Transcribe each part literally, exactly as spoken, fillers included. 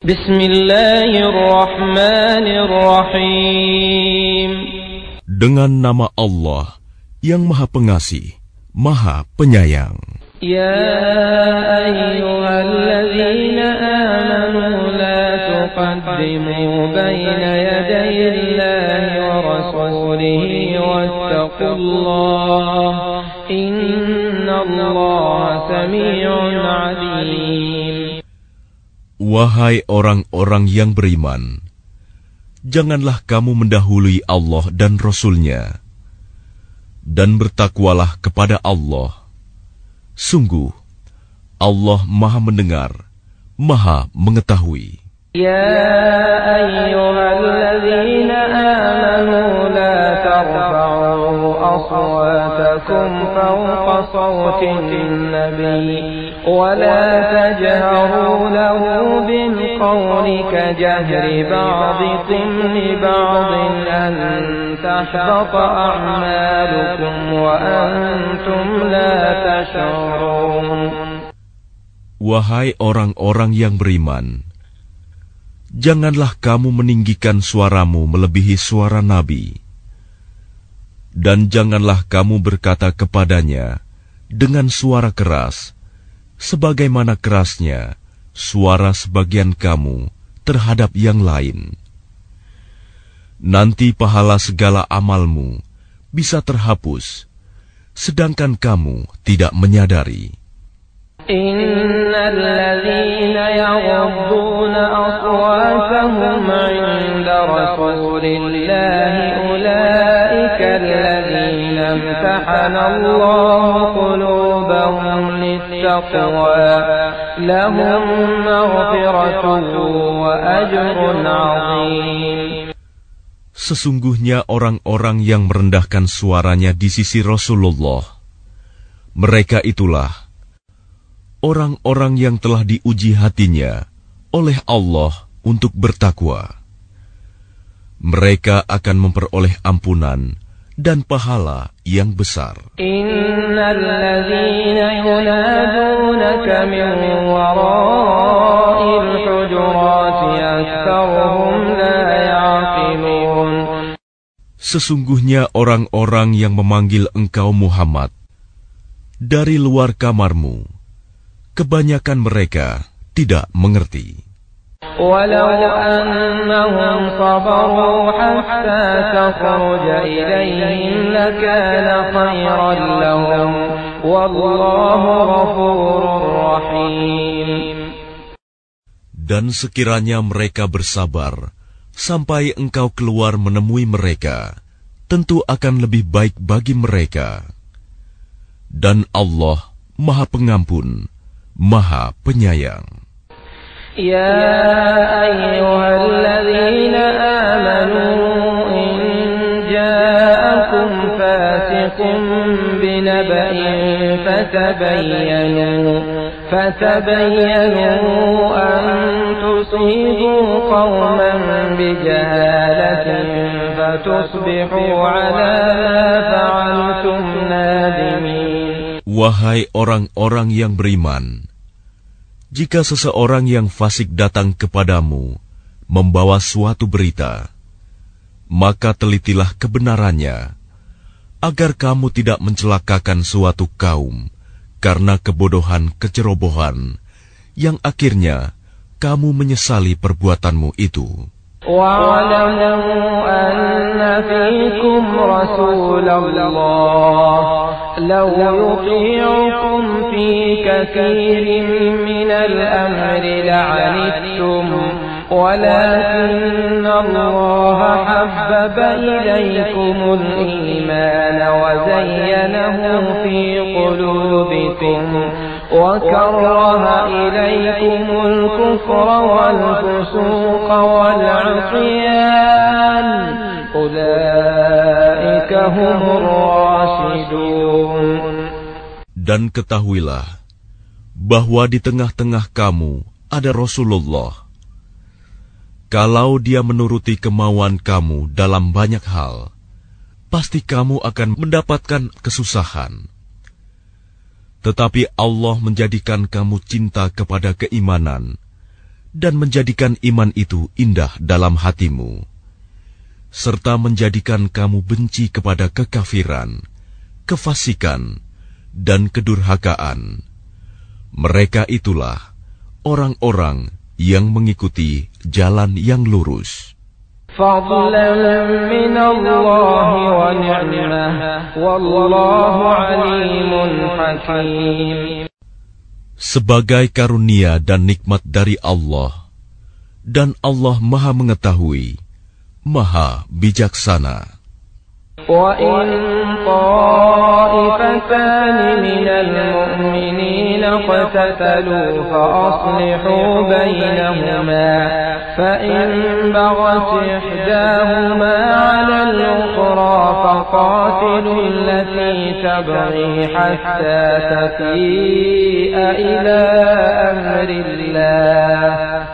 Bismillahirrahmanirrahim. Dengan nama Allah yang Maha Pengasih, Maha Penyayang. Ya ayyuhalladzina amanu la tuqaddimu baina yadayillahi wa rasulihi wattaqullaha innallaha sami'un 'alim. Wahai orang-orang yang beriman, janganlah kamu mendahului Allah dan Rasul-Nya, dan bertakwalah kepada Allah. Sungguh, Allah Maha Mendengar, Maha Mengetahui. Ya ayyuhalladzina amanu la tarfa'u aswatakum fawqa sawtin nabiy wa la tajharu lahu bil qawli kajahri ba'dikum li ba'din an tahbata a'malukum wa antum la tash'urun. Wahai orang-orang yang beriman, janganlah kamu meninggikan suaramu melebihi suara Nabi, dan janganlah kamu berkata kepadanya dengan suara keras, sebagaimana kerasnya suara sebagian kamu terhadap yang lain. Nanti pahala segala amalmu bisa terhapus, sedangkan kamu tidak menyadari. Innal ladzina yaghudduna aswatahum 'inda rasulillahi ulaika alladzina imtahana Allahu qulubahum lit-taqwa lahum maghfiratun wa ajrun 'azim. Sesungguhnya orang-orang yang merendahkan suaranya di sisi Rasulullah, mereka itulah orang-orang yang telah diuji hatinya oleh Allah untuk bertakwa. Mereka akan memperoleh ampunan dan pahala yang besar. Innal ladzina yunadunaka min wara'il hujurati aktsaruhum la ya'qilun. Sesungguhnya orang-orang yang memanggil engkau Muhammad dari luar kamarmu, kebanyakan mereka tidak mengerti. Walau annahum sabaru hatta takhruja ilayhim lakana khairan lahum wallahu ghafurur rahim. Dan sekiranya mereka bersabar sampai engkau keluar menemui mereka, tentu akan lebih baik bagi mereka. Dan Allah Maha Pengampun, Maha Penyayang. Ya ayyuhalladzina amanu in ja'akum fasiqun binaba'in fatabayyanu fatabayyanu an tusibu qauman bijahalatin fatusbihu 'ala ma fa'altum nadimin. Wahai orang-orang yang beriman, jika seseorang yang fasik datang kepadamu membawa suatu berita, maka telitilah kebenarannya, agar kamu tidak mencelakakan suatu kaum karena kebodohan kecerobohan, yang akhirnya kamu menyesali perbuatanmu itu. وَاعْلَمُوا أَنَّ فِيكُمْ رَسُولَ اللَّهِ لَوْ يُطِيعُكُمْ فِي كَثِيرٍ مِّنَ الْأَمْرِ لَعَنِتُّمْ وَلَكِنَّ اللَّهَ حَبَّبَ إِلَيْكُمُ الْإِيمَانَ وَزَيَّنَهُ فِي قُلُوبِكُمْ وَكَرَّهَ إِلَيْكُمُ الْكُفْرَ وَالْفُسُوقَ وَالْعِصْيَانَ أُولَئِكَ هُمُ الرَّاشِدُونَ. Dan ketahuilah bahwa di tengah-tengah kamu ada Rasulullah. Kalau dia menuruti kemauan kamu dalam banyak hal, pasti kamu akan mendapatkan kesusahan. Tetapi Allah menjadikan kamu cinta kepada keimanan dan menjadikan iman itu indah dalam hatimu, serta menjadikan kamu benci kepada kekafiran, kefasikan, dan kedurhakaan. Mereka itulah orang-orang yang mengikuti jalan yang lurus. Fadlan min Allah wa ni'mah, wallahu alimun hakim. Sebagai karunia dan nikmat dari Allah, dan Allah Maha Mengetahui, Maha Bijaksana. وَإِن طَائِفَتَانِ مِنَ الْمُؤْمِنِينَ اقْتَتَلُوا فَأَصْلِحُوا بَيْنَهُمَا فَإِن بَغَتْ إِحْدَاهُمَا عَلَى الْأُخْرَى فَقَاتِلُوا الَّتِي تَبْغِي حَتَّى تَفِيءَ إِلَى أَمْرِ اللَّهِ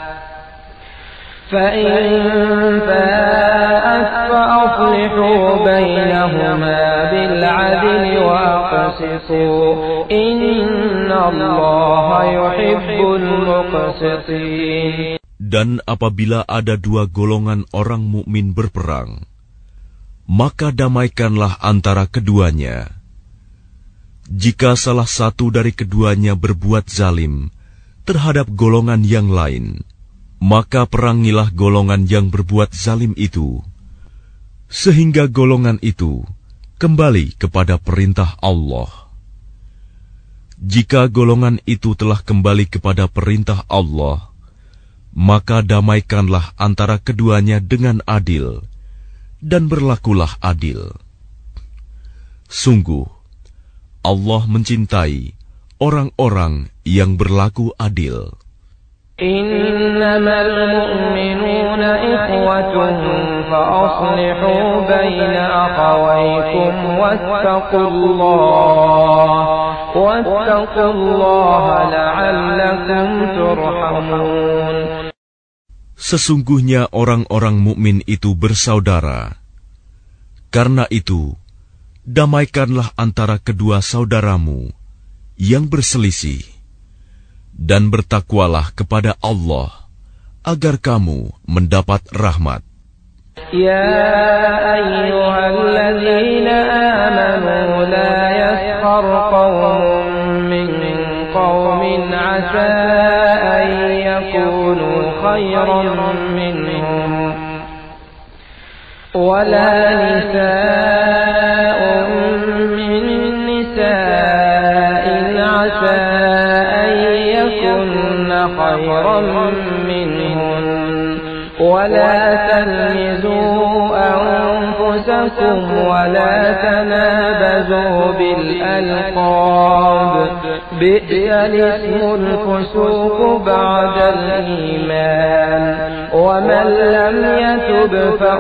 فَإِن فَاءَتْ فَأَصْلِحُوا بَيْنَهُمَا بِالْعَدْلِ وَأَقْسِطُوا إِنَّ اللَّهَ يُحِبُّ الْمُقْسِطِينَ. Dan apabila ada dua golongan orang mukmin berperang, maka damaikanlah antara keduanya. Jika salah satu dari keduanya berbuat zalim terhadap golongan yang lain, maka perangilah golongan yang berbuat zalim itu, sehingga golongan itu kembali kepada perintah Allah. Jika golongan itu telah kembali kepada perintah Allah, maka damaikanlah antara keduanya dengan adil, dan berlakulah adil. Sungguh, Allah mencintai orang-orang yang berlaku adil. إنما المؤمنون إخوة فأصلحوا بين أخويكم واتقوا الله واتقوا الله لعلكم ترحمون. Sesungguhnya orang-orang mukmin itu bersaudara. Karena itu, damaikanlah antara kedua saudaramu yang berselisih, dan bertakwalah kepada Allah, agar kamu mendapat rahmat. Ya ayyuhalladzina amanu la yaskhar qawmun min qawmin asa an yakunu khayran minhum wa la nisa'un min nisa'in asa خيرا منهن ولا تلمزوا أنفسكم ولا تنابزوا بالألقاب بئس الاسم الفسوق بعد الإيمان ومن لم يتب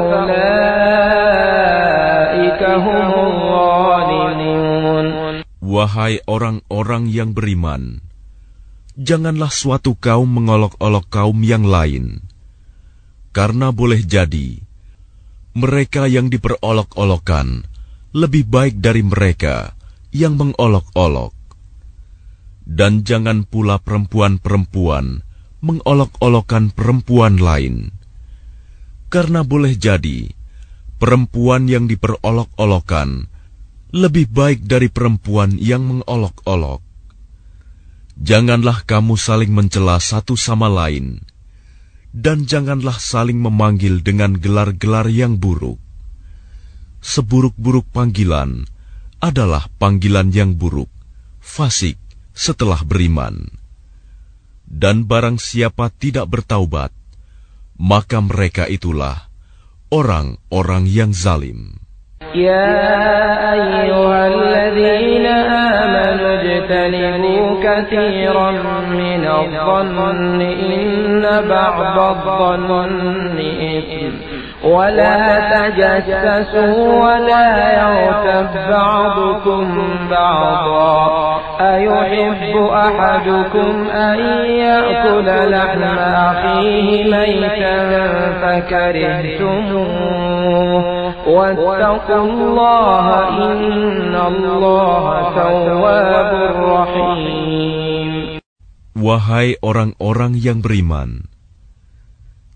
فأولئك هم الظالمون. Wahai orang-orang yang beriman, janganlah suatu kaum mengolok-olok kaum yang lain, karena boleh jadi mereka yang diperolok-olokkan lebih baik dari mereka yang mengolok-olok. Dan jangan pula perempuan-perempuan mengolok-olokkan perempuan lain, karena boleh jadi perempuan yang diperolok-olokkan lebih baik dari perempuan yang mengolok-olok. Janganlah kamu saling mencela satu sama lain, dan janganlah saling memanggil dengan gelar-gelar yang buruk. Seburuk-buruk panggilan adalah panggilan yang buruk, fasik setelah beriman. Dan barang siapa tidak bertaubat, maka mereka itulah orang-orang yang zalim. يا أيها الذين آمنوا اجتنبوا كثيرا من الظن إن بعض الظن إثم ولا تجسسوا ولا يغتب بعضكم بعضا أيحب أحدكم أن يأكل لحم أخيه ميتا فكرهتموه واتقوا الله إن الله تواب رحيم. Wahai orang-orang yang beriman,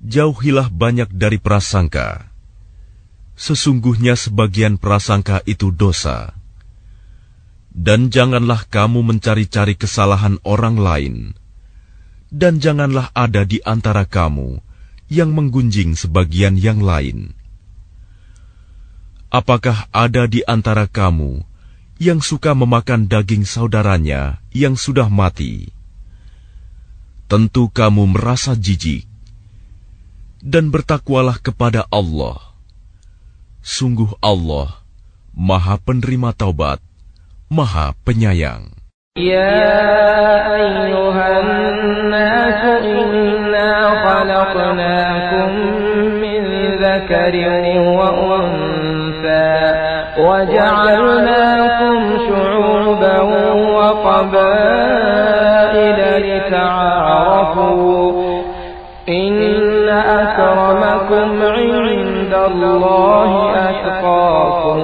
jauhilah banyak dari prasangka. Sesungguhnya sebagian prasangka itu dosa. Dan janganlah kamu mencari-cari kesalahan orang lain, dan janganlah ada di antara kamu yang menggunjing sebagian yang lain. Apakah ada di antara kamu yang suka memakan daging saudaranya yang sudah mati? Tentu kamu merasa jijik. Dan bertakwalah kepada Allah. Sungguh Allah Maha Penerima Taubat, Maha Penyayang. Ya ayyuhan nasu inna khalaqnakum min dzakarin wa untha wa ja'alnakum syu'uban wa qabaila lita'arafu inna akramakum 'indallahi atqakum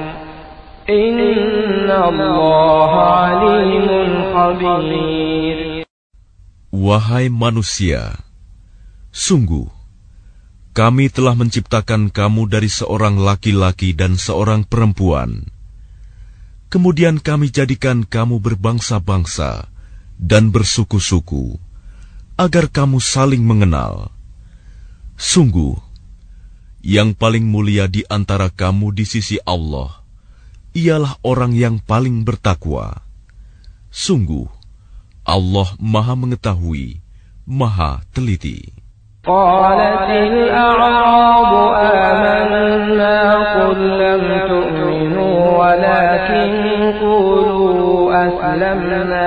Wahai manusia, sungguh, kami telah menciptakan kamu dari seorang laki-laki dan seorang perempuan. Kemudian kami jadikan kamu berbangsa-bangsa dan bersuku-suku, agar kamu saling mengenal. Sungguh, yang paling mulia di antara kamu di sisi Allah ialah orang yang paling bertakwa. Sungguh, Allah Maha Mengetahui, Maha Teliti. Qalatil a'rabu amanna qul lam tu'minu walakin qulu aslamna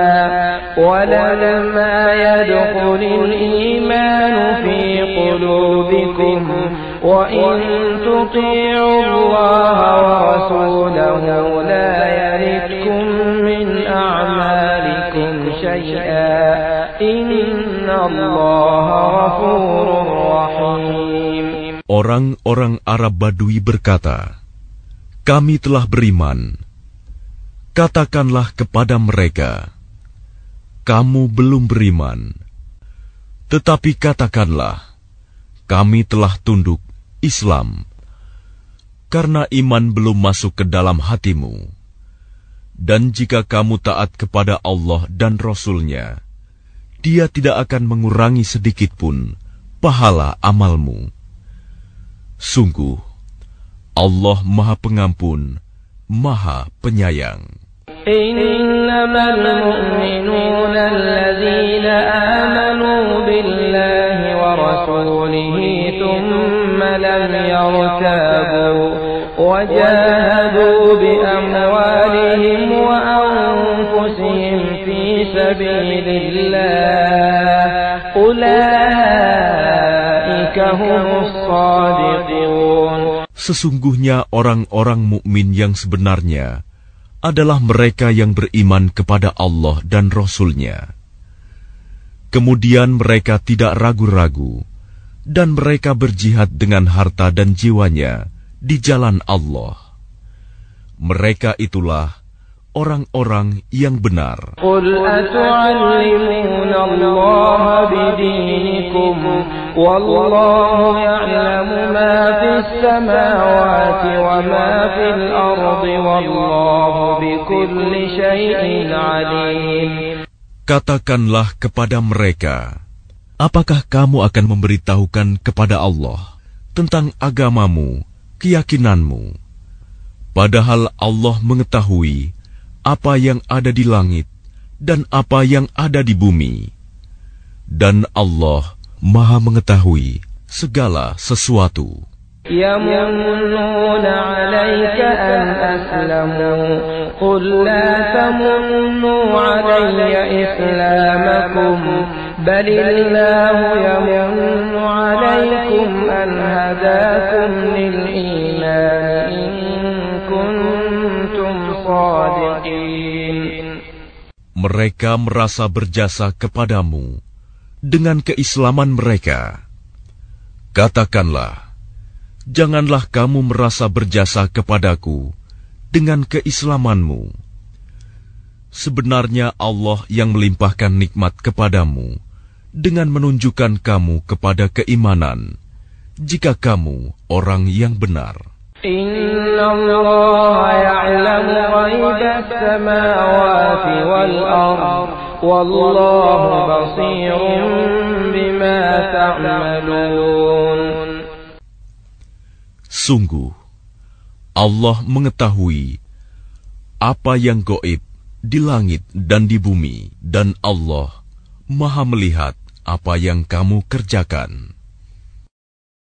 walamma yadkhulil imanu fi qulubikum wa in tuti'u Allaha wa rasulahu la yaritkum min a'malikum syai'an inna Allaha ghafurur rahim. Orang-orang Arab Badui berkata, kami telah beriman. Katakanlah kepada mereka, kamu belum beriman. Tetapi katakanlah, kami telah tunduk Islam, karena iman belum masuk ke dalam hatimu. Dan jika kamu taat kepada Allah dan Rasul-Nya, Dia tidak akan mengurangi sedikit pun pahala amalmu. Sungguh, Allah Maha Pengampun, Maha Penyayang. Innamal mu'minuna alladzina amanu billahi wa rasulihi thumma lam yartabu wa jahadu bi amwalihim wa anfusihim fi sabilillah ulaika humus shadiqun. Sesungguhnya orang-orang mukmin yang sebenarnya adalah mereka yang beriman kepada Allah dan Rasul-Nya. Kemudian mereka tidak ragu-ragu, dan mereka berjihad dengan harta dan jiwanya di jalan Allah. Mereka itulah orang-orang yang benar. Qul atu'allimuna Allaha bidinikum wallahu ya'lamu ma fis samawati wa ma fil ardi wallahu bikulli syai'in 'alim. Katakanlah kepada mereka, apakah kamu akan memberitahukan kepada Allah tentang agamamu, keyakinanmu, padahal Allah mengetahui apa yang ada di langit dan apa yang ada di bumi, dan Allah Maha Mengetahui segala sesuatu. يَمُنُّونَ عَلَيْكَ أَنْ أَسْلَمُوا قُلْ لَا تَمُنُّوا عَلَيَّ إِسْلَامَكُمْ بَلِ اللَّهُ يَمُنُّ عَلَيْكُمْ أَنْ هَدَاكُمْ لِلْإِيمَانِ إِن كُنتُمْ صَادِقِينَ. Mereka merasa berjasa kepadamu dengan keislaman mereka. Katakanlah, janganlah kamu merasa berjasa kepadaku dengan keislamanmu. Sebenarnya Allah yang melimpahkan nikmat kepadamu dengan menunjukkan kamu kepada keimanan, jika kamu orang yang benar. Inna Allah ya'lamu ghaibas samawati wal ardh, wallahu basirun bima ta'malun. Sungguh, Allah mengetahui apa yang gaib di langit dan di bumi, dan Allah Maha melihat apa yang kamu kerjakan.